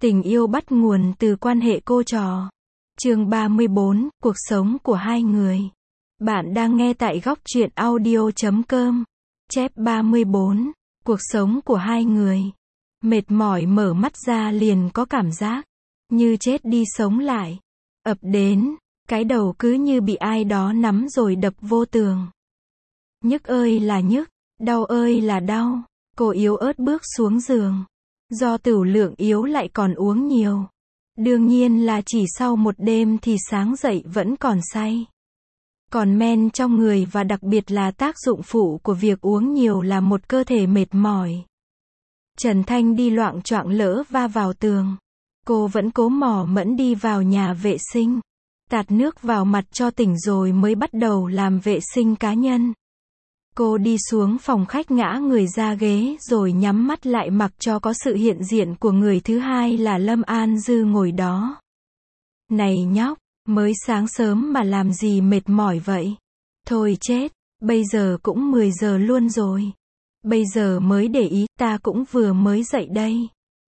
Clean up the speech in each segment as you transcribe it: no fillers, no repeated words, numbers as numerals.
Tình yêu bắt nguồn từ quan hệ cô trò. Chương 34, cuộc sống của hai người. Bạn đang nghe tại góc truyện audio.com. Chép 34, cuộc sống của hai người. Mệt mỏi mở mắt ra liền có cảm giác như chết đi sống lại ập đến, cái đầu cứ như bị ai đó nắm rồi đập vô tường. Nhức ơi là nhức, đau ơi là đau. Cô yếu ớt bước xuống giường. Do tửu lượng yếu lại còn uống nhiều. Đương nhiên là chỉ sau một đêm thì sáng dậy vẫn còn say. Còn men trong người và đặc biệt là tác dụng phụ của việc uống nhiều là một cơ thể mệt mỏi. Trần Thanh đi loạng choạng lỡ va vào tường. Cô vẫn cố mò mẫm đi vào nhà vệ sinh. Tạt nước vào mặt cho tỉnh rồi mới bắt đầu làm vệ sinh cá nhân. Cô đi xuống phòng khách ngã người ra ghế rồi nhắm mắt lại mặc cho có sự hiện diện của người thứ hai là Lâm An Dư ngồi đó. Này nhóc, mới sáng sớm mà làm gì mệt mỏi vậy? Thôi chết, bây giờ cũng 10 giờ luôn rồi. Bây giờ mới để ý, ta cũng vừa mới dậy đây.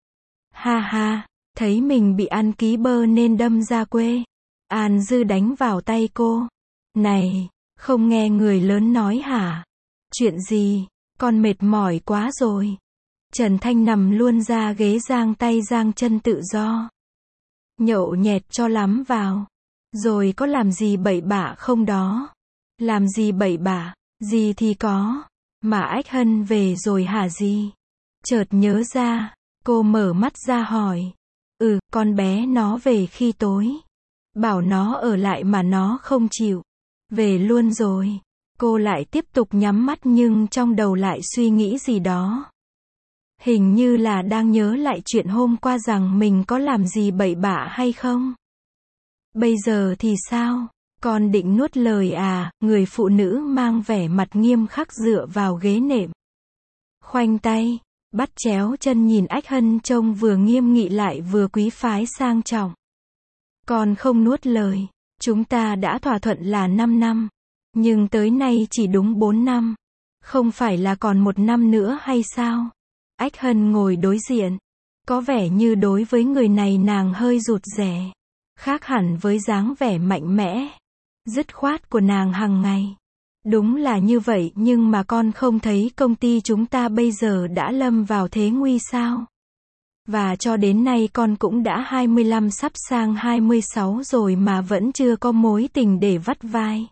Ha ha, thấy mình bị ăn ký bơ nên đâm ra quê. An Dư đánh vào tay cô. Này, không nghe người lớn nói hả? Chuyện gì? Con mệt mỏi quá rồi. Trần Thanh nằm luôn ra ghế giang tay giang chân tự do. Nhậu nhẹt cho lắm vào. Rồi có làm gì bậy bạ không đó? Làm gì bậy bạ? Gì thì có. Mà Ách Hân về rồi hả gì? Chợt nhớ ra. Cô mở mắt ra hỏi. Con bé nó về khi tối. Bảo nó ở lại mà nó không chịu. Về luôn rồi. Cô lại tiếp tục nhắm mắt nhưng trong đầu lại suy nghĩ gì đó. Hình như là đang nhớ lại chuyện hôm qua rằng mình có làm gì bậy bạ hay không. Bây giờ thì sao? Con định nuốt lời à? Người phụ nữ mang vẻ mặt nghiêm khắc dựa vào ghế nệm. Khoanh tay, bắt chéo chân nhìn Ách Hân trông vừa nghiêm nghị lại vừa quý phái sang trọng. Con không nuốt lời. Chúng ta đã thỏa thuận là 5 năm. Nhưng tới nay chỉ đúng 4 năm. Không phải là còn 1 năm nữa hay sao? Ách Hân ngồi đối diện. Có vẻ như đối với người này nàng hơi rụt rè. Khác hẳn với dáng vẻ mạnh mẽ, dứt khoát của nàng hàng ngày. Đúng là như vậy nhưng mà con không thấy công ty chúng ta bây giờ đã lâm vào thế nguy sao? Và cho đến nay con cũng đã 25 sắp sang 26 rồi mà vẫn chưa có mối tình để vắt vai.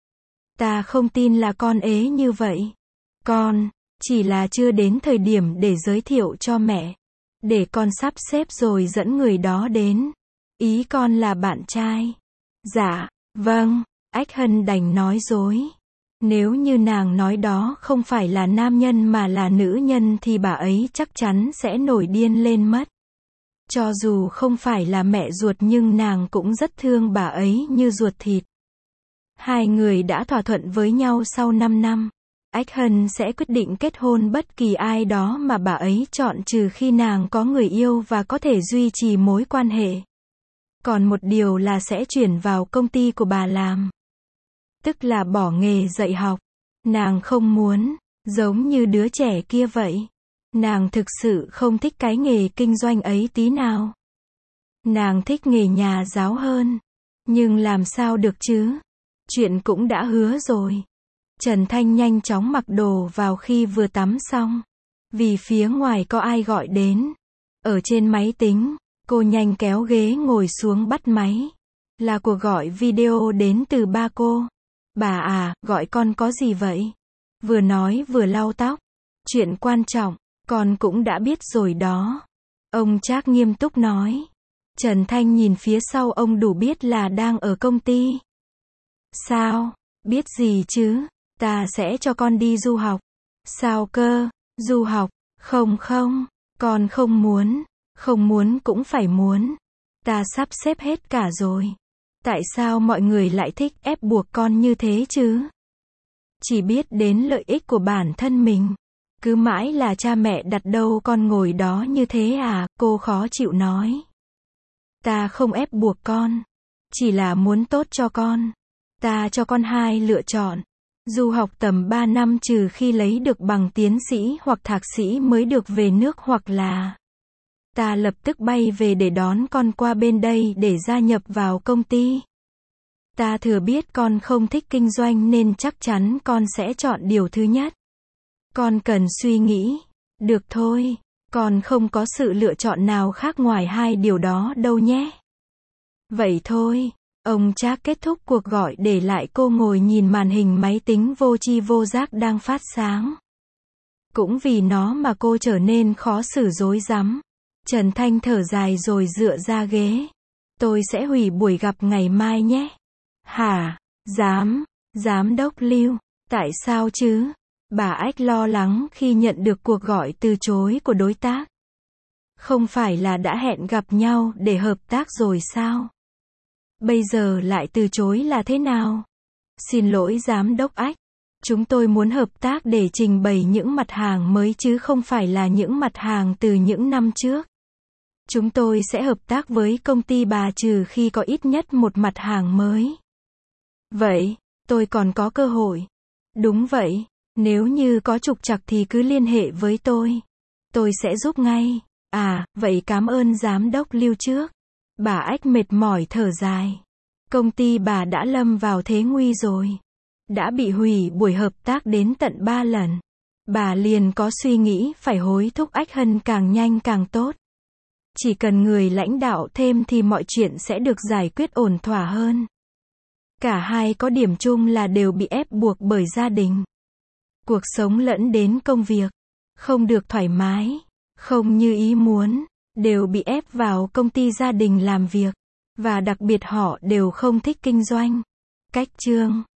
Ta không tin là con ế như vậy. Con, chỉ là chưa đến thời điểm để giới thiệu cho mẹ. Để con sắp xếp rồi dẫn người đó đến. Ý con là bạn trai. Dạ, vâng, Ách Hân đành nói dối. Nếu như nàng nói đó không phải là nam nhân mà là nữ nhân thì bà ấy chắc chắn sẽ nổi điên lên mất. Cho dù không phải là mẹ ruột nhưng nàng cũng rất thương bà ấy như ruột thịt. Hai người đã thỏa thuận với nhau sau 5 năm. Ách Hân sẽ quyết định kết hôn bất kỳ ai đó mà bà ấy chọn trừ khi nàng có người yêu và có thể duy trì mối quan hệ. Còn một điều là sẽ chuyển vào công ty của bà làm. Tức là bỏ nghề dạy học. Nàng không muốn, giống như đứa trẻ kia vậy. Nàng thực sự không thích cái nghề kinh doanh ấy tí nào. Nàng thích nghề nhà giáo hơn. Nhưng làm sao được chứ? Chuyện cũng đã hứa rồi. Trần Thanh nhanh chóng mặc đồ vào khi vừa tắm xong. Vì phía ngoài có ai gọi đến. Ở trên máy tính, cô nhanh kéo ghế ngồi xuống bắt máy. Là cuộc gọi video đến từ ba cô. Bà à, gọi con có gì vậy? Vừa nói vừa lau tóc. Chuyện quan trọng, con cũng đã biết rồi đó. Ông Trác nghiêm túc nói. Trần Thanh nhìn phía sau ông đủ biết là đang ở công ty. Sao? Biết gì chứ? Ta sẽ cho con đi du học. Sao cơ? Du học? Không, con không muốn. Không muốn cũng phải muốn. Ta sắp xếp hết cả rồi. Tại sao mọi người lại thích ép buộc con như thế chứ? Chỉ biết đến lợi ích của bản thân mình. Cứ mãi là cha mẹ đặt đâu con ngồi đó như thế à? Cô khó chịu nói. Ta không ép buộc con. Chỉ là muốn tốt cho con. Ta cho con 2 lựa chọn. Du học tầm 3 năm trừ khi lấy được bằng tiến sĩ hoặc thạc sĩ mới được về nước hoặc là Ta lập tức bay về để đón con qua bên đây để gia nhập vào công ty. Ta thừa biết con không thích kinh doanh nên chắc chắn con sẽ chọn điều thứ nhất. Con cần suy nghĩ. Được thôi, con không có sự lựa chọn nào khác ngoài hai điều đó đâu nhé. Vậy thôi. Ông Trác kết thúc cuộc gọi để lại cô ngồi nhìn màn hình máy tính vô tri vô giác đang phát sáng. Cũng vì nó mà cô trở nên khó xử rối rắm. Trần Thanh thở dài rồi dựa ra ghế. Tôi sẽ hủy buổi gặp ngày mai nhé. Hả? Giám đốc Lưu. Tại sao chứ? Bà Ách lo lắng khi nhận được cuộc gọi từ chối của đối tác. Không phải là đã hẹn gặp nhau để hợp tác rồi sao? Bây giờ lại từ chối là thế nào? Xin lỗi giám đốc Ách. Chúng tôi muốn hợp tác để trình bày những mặt hàng mới chứ không phải là những mặt hàng từ những năm trước. Chúng tôi sẽ hợp tác với công ty bà trừ khi có ít nhất một mặt hàng mới. Vậy, tôi còn có cơ hội. Đúng vậy, nếu như có trục trặc thì cứ liên hệ với tôi. Tôi sẽ giúp ngay. À, vậy cảm ơn giám đốc Lưu trước. Bà Ách mệt mỏi thở dài. Công ty bà đã lâm vào thế nguy rồi. Đã bị hủy buổi hợp tác đến tận 3 lần. Bà liền có suy nghĩ phải hối thúc Ách Hân càng nhanh càng tốt. Chỉ cần người lãnh đạo thêm thì mọi chuyện sẽ được giải quyết ổn thỏa hơn. Cả hai có điểm chung là đều bị ép buộc bởi gia đình. Cuộc sống lẫn đến công việc. Không được thoải mái. Không như ý muốn. Đều bị ép vào công ty gia đình làm việc. Và đặc biệt họ đều không thích kinh doanh. Cách chương